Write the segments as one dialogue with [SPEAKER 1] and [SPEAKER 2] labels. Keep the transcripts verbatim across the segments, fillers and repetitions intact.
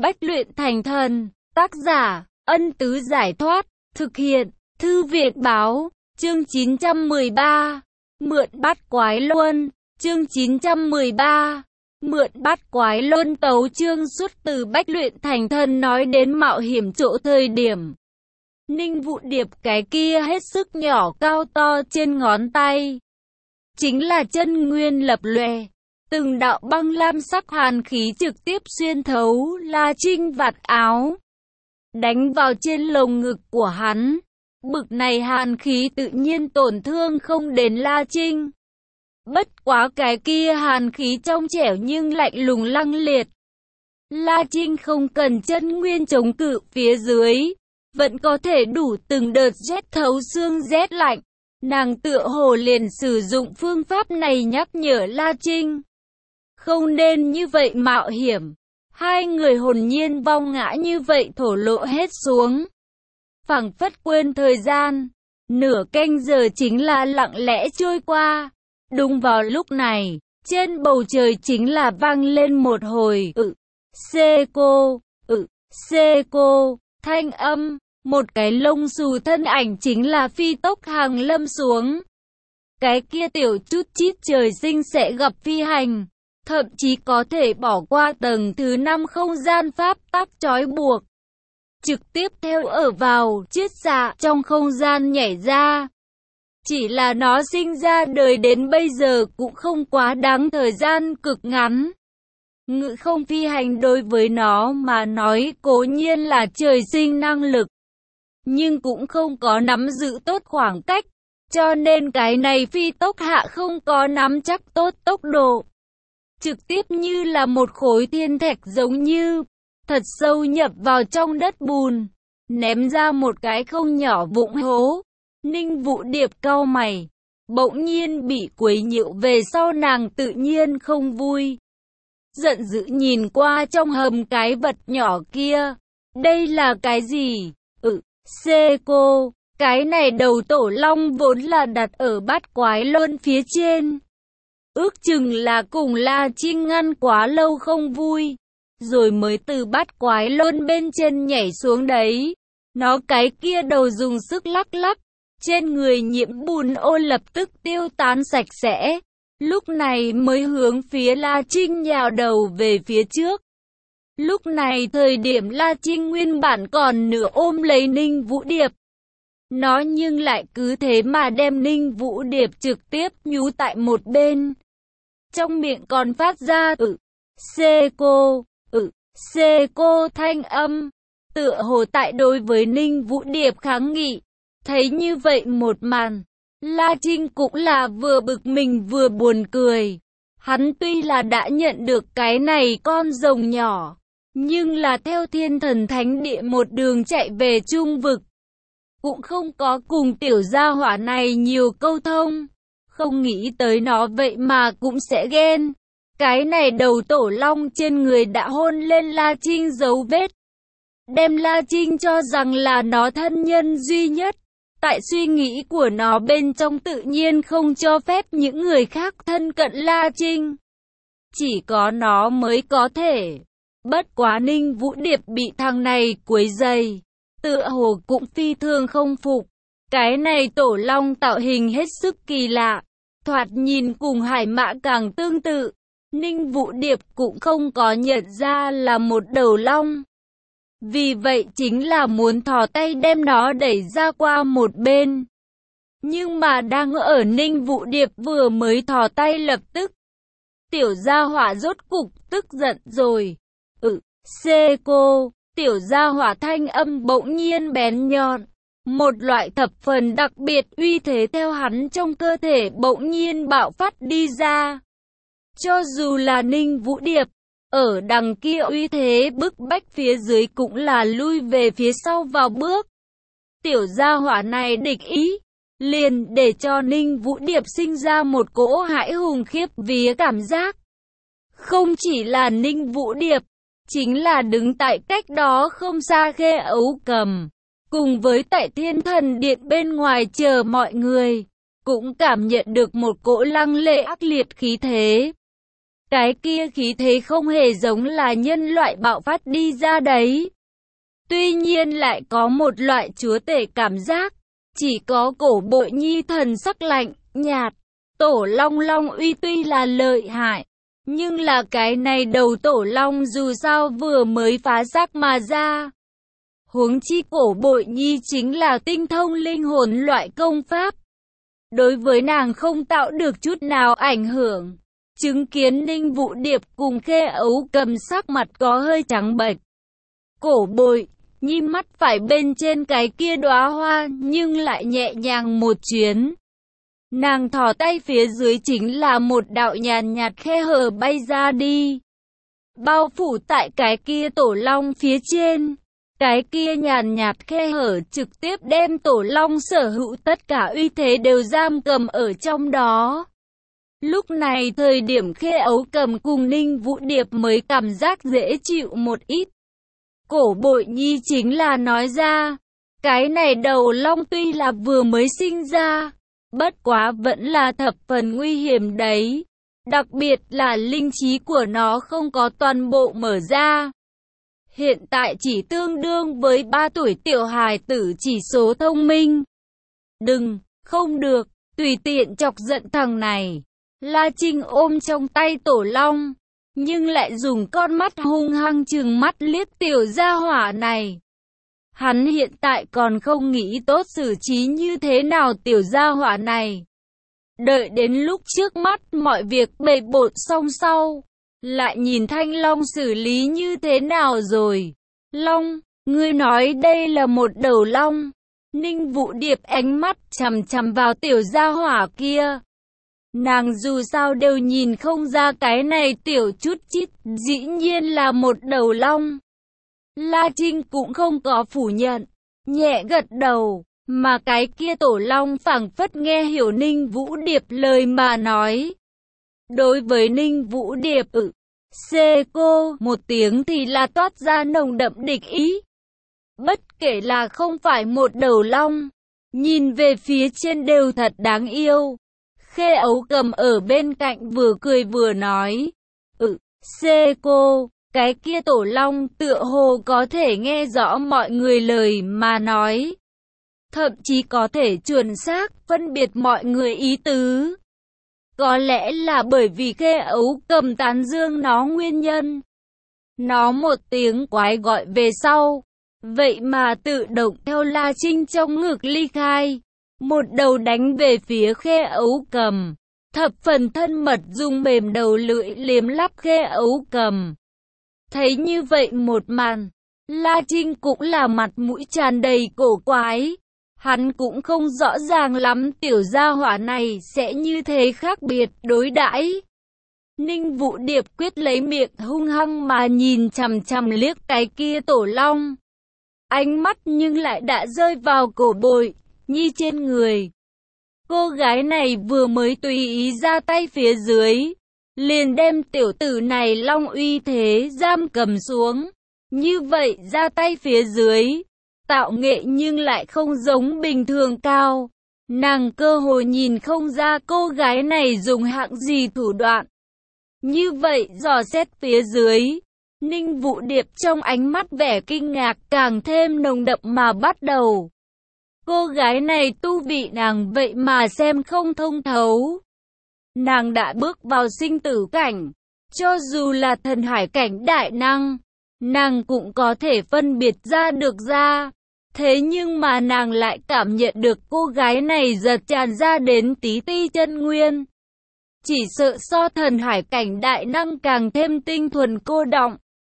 [SPEAKER 1] bách luyện thành thần. Tác giả, Ân Tứ Giải Thoát. Thực hiện, Thư Viện Báo. Chương chín trăm mười ba. Mượn bát quái luân. Chương chín trăm mười ba. Mượn bát quái luân. Tấu chương suốt từ bách luyện thành thần nói đến mạo hiểm chỗ thời điểm. Ninh Vũ Điệp cái kia hết sức nhỏ cao to trên ngón tay. Chính là chân nguyên lập lòe. Từng đạo băng lam sắc hàn khí trực tiếp xuyên thấu La Trinh vạt áo. Đánh vào trên lồng ngực của hắn. Bực này hàn khí tự nhiên tổn thương không đến La Trinh. Bất quá cái kia hàn khí trong trẻo nhưng lạnh lùng lăng liệt. La Trinh không cần chân nguyên chống cự phía dưới. Vẫn có thể đủ từng đợt rét thấu xương rét lạnh. Nàng tựa hồ liền sử dụng phương pháp này nhắc nhở La Trinh. Không nên như vậy mạo hiểm. Hai người hồn nhiên vong ngã như vậy thổ lộ hết xuống. Phảng phất quên thời gian. Nửa canh giờ chính là lặng lẽ trôi qua. Đúng vào lúc này, trên bầu trời chính là vang lên một hồi ự, xê cô, ự, xê cô, thanh âm. Một cái lông xù thân ảnh chính là phi tốc hàng lâm xuống. Cái kia tiểu chút chít trời sinh sẽ gặp phi hành. Thậm chí có thể bỏ qua tầng thứ năm không gian pháp tắc trói buộc. Trực tiếp theo ở vào chiết xạ trong không gian nhảy ra. Chỉ là nó sinh ra đời đến bây giờ cũng không quá đáng thời gian cực ngắn. Ngự không phi hành đối với nó mà nói cố nhiên là trời sinh năng lực. Nhưng cũng không có nắm giữ tốt khoảng cách. Cho nên cái này phi tốc hạ không có nắm chắc tốt tốc độ. Trực tiếp như là một khối thiên thạch giống như thật sâu nhập vào trong đất bùn. Ném ra một cái không nhỏ vũng hố. Ninh Vũ Điệp cau mày. Bỗng nhiên bị quấy nhiễu về sau nàng tự nhiên không vui. Giận dữ nhìn qua trong hầm cái vật nhỏ kia. Đây là cái gì? Ừ, xê cô. Cái này đầu tổ long vốn là đặt ở bát quái luân phía trên. Ước chừng là cùng La Trinh ngăn quá lâu không vui. Rồi mới từ bát quái luân bên trên nhảy xuống đấy. Nó cái kia đầu dùng sức lắc lắc. Trên người nhiễm bùn ô lập tức tiêu tán sạch sẽ. Lúc này mới hướng phía La Trinh nhào đầu về phía trước. Lúc này thời điểm La Trinh nguyên bản còn nửa ôm lấy Ninh Vũ Điệp. Nó nhưng lại cứ thế mà đem Ninh Vũ Điệp trực tiếp nhú tại một bên. Trong miệng còn phát ra ự, xê cô, ự, xê cô thanh âm. Tựa hồ tại đối với Ninh Vũ Điệp kháng nghị. Thấy như vậy một màn, La Trinh cũng là vừa bực mình vừa buồn cười. Hắn tuy là đã nhận được cái này con rồng nhỏ, nhưng là theo thiên thần thánh địa một đường chạy về trung vực. Cũng không có cùng tiểu gia hỏa này nhiều câu thông. Không nghĩ tới nó vậy mà cũng sẽ ghen. Cái này đầu tổ long trên người đã hôn lên La Trinh dấu vết. Đem La Trinh cho rằng là nó thân nhân duy nhất. Tại suy nghĩ của nó bên trong tự nhiên không cho phép những người khác thân cận La Trinh. Chỉ có nó mới có thể. Bất quá Ninh Vũ Điệp bị thằng này quấy rầy. Tựa hồ cũng phi thường không phục. Cái này tổ long tạo hình hết sức kỳ lạ. Thoạt nhìn cùng hải mã càng tương tự. Ninh Vũ Điệp cũng không có nhận ra là một đầu long. Vì vậy chính là muốn thò tay đem nó đẩy ra qua một bên. Nhưng mà đang ở Ninh Vũ Điệp vừa mới thò tay lập tức. Tiểu gia hỏa rốt cục tức giận rồi. Ừ, xê cô, tiểu gia hỏa thanh âm bỗng nhiên bén nhọn. Một loại thập phần đặc biệt uy thế theo hắn trong cơ thể bỗng nhiên bạo phát đi ra. Cho dù là Ninh Vũ Điệp, ở đằng kia uy thế bức bách phía dưới cũng là lui về phía sau vào bước. Tiểu gia hỏa này địch ý, liền để cho Ninh Vũ Điệp sinh ra một cỗ hãi hùng khiếp vía cảm giác. Không chỉ là Ninh Vũ Điệp, chính là đứng tại cách đó không xa Khê Ấu Cầm, cùng với tại Thiên Thần Điện bên ngoài chờ mọi người, cũng cảm nhận được một cỗ lăng lệ ác liệt khí thế. Cái kia khí thế không hề giống là nhân loại bạo phát đi ra đấy. Tuy nhiên lại có một loại chúa tể cảm giác. Chỉ có Cổ Bội Nhi thần sắc lạnh, nhạt. Tổ Long Long uy tuy là lợi hại, nhưng là cái này đầu Tổ Long dù sao vừa mới phá xác mà ra. Huống chi Cổ Bội Nhi chính là tinh thông linh hồn loại công pháp. Đối với nàng không tạo được chút nào ảnh hưởng. Chứng kiến Ninh Vũ Điệp cùng Khê Ấu Cầm sắc mặt có hơi trắng bệch. Cổ Bội Nhi mắt phải bên trên cái kia đóa hoa nhưng lại nhẹ nhàng một chuyến. Nàng thò tay phía dưới chính là một đạo nhàn nhạt khe hở bay ra đi. Bao phủ tại cái kia Tổ Long phía trên. Cái kia nhàn nhạt khe hở trực tiếp đem Tổ Long sở hữu tất cả uy thế đều giam cầm ở trong đó. Lúc này thời điểm Khê Ấu Cầm cùng Ninh Vũ Điệp mới cảm giác dễ chịu một ít. Cổ Bội Nhi chính là nói ra, cái này đầu long tuy là vừa mới sinh ra, bất quá vẫn là thập phần nguy hiểm đấy. Đặc biệt là linh trí của nó không có toàn bộ mở ra. Hiện tại chỉ tương đương với ba tuổi tiểu hài tử chỉ số thông minh. Đừng, không được, tùy tiện chọc giận thằng này. La Trinh ôm trong tay Tổ Long, nhưng lại dùng con mắt hung hăng trừng mắt liếc tiểu gia hỏa này. Hắn hiện tại còn không nghĩ tốt xử trí như thế nào tiểu gia hỏa này. Đợi đến lúc trước mắt mọi việc bề bộn xong sau, lại nhìn Thanh Long xử lý như thế nào rồi. Long, ngươi nói đây là một đầu long. Ninh Vũ Điệp ánh mắt chằm chằm vào tiểu gia hỏa kia. Nàng dù sao đều nhìn không ra cái này tiểu chút chít, dĩ nhiên là một đầu long. La Trinh cũng không có phủ nhận, nhẹ gật đầu, mà cái kia Tổ Long phảng phất nghe hiểu Ninh Vũ Điệp lời mà nói. Đối với Ninh Vũ Điệp, ừ, xê cô một tiếng thì là toát ra nồng đậm địch ý. Bất kể là không phải một đầu long, nhìn về phía trên đều thật đáng yêu. Khê Ấu Cầm ở bên cạnh vừa cười vừa nói, ừ, xê cô, cái kia Tổ Long tựa hồ có thể nghe rõ mọi người lời mà nói. Thậm chí có thể chuẩn xác phân biệt mọi người ý tứ. Có lẽ là bởi vì Khê Ấu Cầm tán dương nó nguyên nhân. Nó một tiếng quái gọi về sau, vậy mà tự động theo La Trinh trong ngực ly khai. Một đầu đánh về phía Khê Ấu Cầm, thập phần thân mật dùng mềm đầu lưỡi liếm lắp Khê Ấu Cầm. Thấy như vậy một màn, La Trinh cũng là mặt mũi tràn đầy cổ quái. Hắn cũng không rõ ràng lắm tiểu gia hỏa này sẽ như thế khác biệt đối đãi. Ninh Vũ Điệp quyết lấy miệng hung hăng mà nhìn chằm chằm liếc cái kia Tổ Long. Ánh mắt nhưng lại đã rơi vào Cổ Bội Nhi trên người. Cô gái này vừa mới tùy ý ra tay phía dưới, liền đem tiểu tử này long uy thế giam cầm xuống. Như vậy ra tay phía dưới, tạo nghệ nhưng lại không giống bình thường cao. Nàng cơ hội nhìn không ra cô gái này dùng hạng gì thủ đoạn. Như vậy dò xét phía dưới, Ninh Vũ Điệp trong ánh mắt vẻ kinh ngạc càng thêm nồng đậm mà bắt đầu. Cô gái này tu vị nàng vậy mà xem không thông thấu. Nàng đã bước vào sinh tử cảnh, cho dù là thần hải cảnh đại năng, nàng cũng có thể phân biệt ra được ra. Thế nhưng mà nàng lại cảm nhận được cô gái này giật tràn ra đến tí ti chân nguyên. Chỉ sợ so thần hải cảnh đại năng càng thêm tinh thuần cô đọng.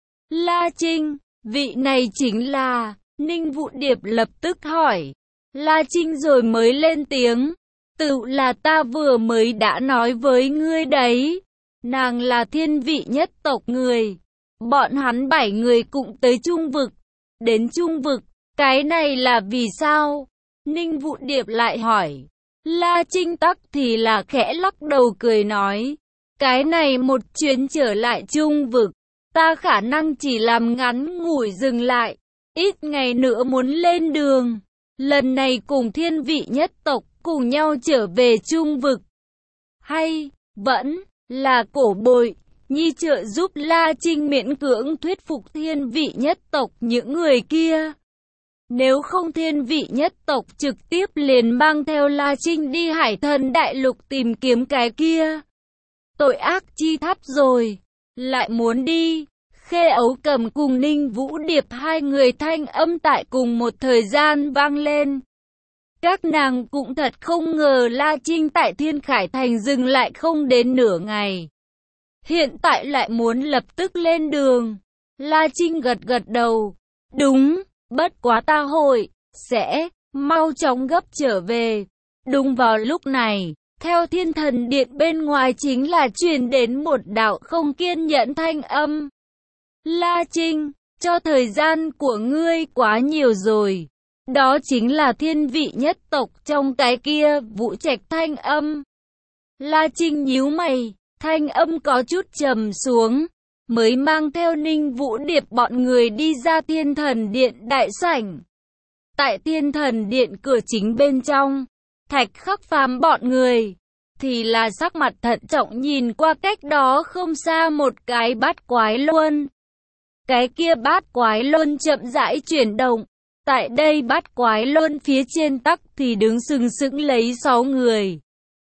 [SPEAKER 1] La Trinh, vị này chính là... Ninh Vũ Điệp lập tức hỏi. La Trinh rồi mới lên tiếng. Tự là ta vừa mới đã nói với ngươi đấy. Nàng là thiên vị nhất tộc người. Bọn hắn bảy người cũng tới Trung Vực. Đến Trung Vực, cái này là vì sao? Ninh Vũ Điệp lại hỏi. La Trinh tắc thì là khẽ lắc đầu cười nói. Cái này một chuyến trở lại Trung Vực, ta khả năng chỉ làm ngắn ngủi dừng lại. Ít ngày nữa muốn lên đường. Lần này cùng thiên vị nhất tộc cùng nhau trở về Trung Vực. Hay, vẫn là Cổ Bội nhi trợ giúp La Trinh miễn cưỡng thuyết phục thiên vị nhất tộc những người kia. Nếu không thiên vị nhất tộc trực tiếp liền mang theo La Trinh đi Hải Thần Đại Lục tìm kiếm cái kia tội ác chi tháp rồi, lại muốn đi. Khê Ấu Cầm cùng Ninh Vũ Điệp hai người thanh âm tại cùng một thời gian vang lên. Các nàng cũng thật không ngờ La Trinh tại Thiên Khải Thành dừng lại không đến nửa ngày. Hiện tại lại muốn lập tức lên đường. La Trinh gật gật đầu. Đúng, bất quá ta hội, sẽ, mau chóng gấp trở về. Đúng vào lúc này, theo Thiên Thần Điện bên ngoài chính là truyền đến một đạo không kiên nhẫn thanh âm. La Trinh, cho thời gian của ngươi quá nhiều rồi. Đó chính là thiên vị nhất tộc trong cái kia Vũ Trạch thanh âm. La Trinh nhíu mày, thanh âm có chút trầm xuống, mới mang theo Ninh Vũ Điệp bọn người đi ra Thiên Thần Điện đại sảnh. Tại Thiên Thần Điện cửa chính bên trong, Thạch Khắc Phàm bọn người thì là sắc mặt thận trọng nhìn qua cách đó không xa một cái bát quái luân. Cái kia bát quái luân chậm rãi chuyển động. Tại đây bát quái luân phía trên tắc thì đứng sừng sững lấy sáu người.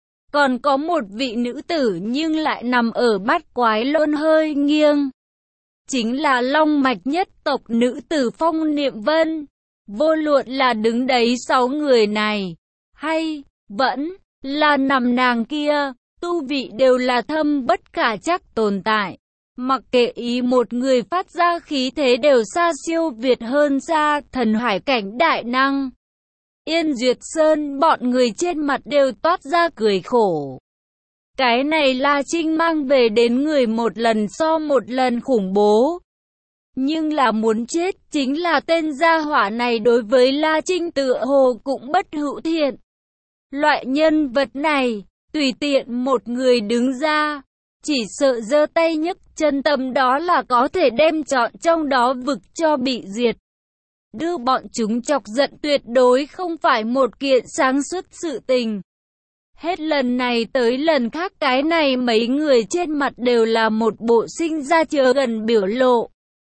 [SPEAKER 1] Còn có một vị nữ tử nhưng lại nằm ở bát quái luân hơi nghiêng. Chính là long mạch nhất tộc nữ tử Phong Niệm Vân. Vô luận là đứng đấy sáu người này, hay vẫn là nằm nàng kia, tu vị đều là thâm bất khả trắc tồn tại. Mặc kệ ý một người phát ra khí thế đều xa siêu việt hơn xa thần hải cảnh đại năng. Yên Duyệt Sơn bọn người trên mặt đều toát ra cười khổ. Cái này La Trinh mang về đến người một lần so một lần khủng bố. Nhưng là muốn chết chính là tên gia hỏa này đối với La Trinh tựa hồ cũng bất hữu thiện. Loại nhân vật này, tùy tiện một người đứng ra, chỉ sợ giơ tay nhấc chân tâm đó là có thể đem trọn trong đó vực cho bị diệt. Đưa bọn chúng chọc giận tuyệt đối không phải một kiện sáng suốt sự tình. Hết lần này tới lần khác cái này mấy người trên mặt đều là một bộ sinh ra chờ gần biểu lộ.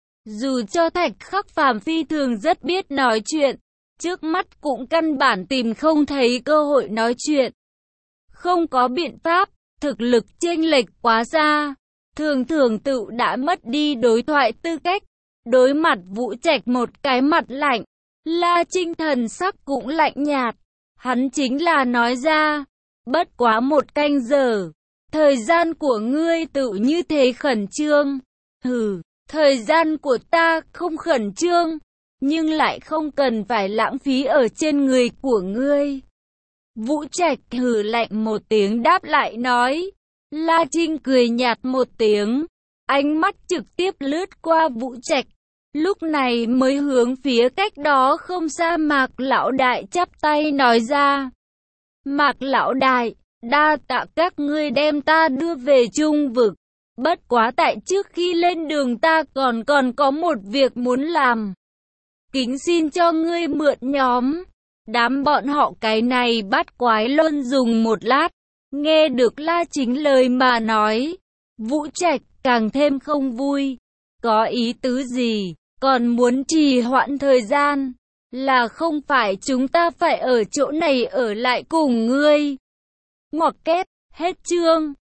[SPEAKER 1] Dù cho Thạch Khắc Phàm phi thường rất biết nói chuyện, trước mắt cũng căn bản tìm không thấy cơ hội nói chuyện. Không có biện pháp, thực lực chênh lệch quá xa, thường thường tự đã mất đi đối thoại tư cách. Đối mặt Vũ Trạch một cái mặt lạnh, La Trinh thần sắc cũng lạnh nhạt. Hắn chính là nói ra, bất quá một canh giờ, thời gian của ngươi tự như thế khẩn trương. Hừ, thời gian của ta không khẩn trương, nhưng lại không cần phải lãng phí ở trên người của ngươi. Vũ Trạch hừ lạnh một tiếng đáp lại nói. La Trinh cười nhạt một tiếng, ánh mắt trực tiếp lướt qua Vũ Trạch. Lúc này mới hướng phía cách đó không xa Mạc Lão Đại chắp tay nói ra. Mạc Lão Đại, đa tạ các ngươi đem ta đưa về Trung Vực. Bất quá tại trước khi lên đường ta còn còn có một việc muốn làm. Kính xin cho ngươi mượn nhóm. Đám bọn họ cái này bắt quái luân dùng một lát. Nghe được La Chính lời mà nói, Vũ Trạch càng thêm không vui. Có ý tứ gì, còn muốn trì hoãn thời gian, là không phải chúng ta phải ở chỗ này ở lại cùng ngươi. Ngoặc kép, hết chương.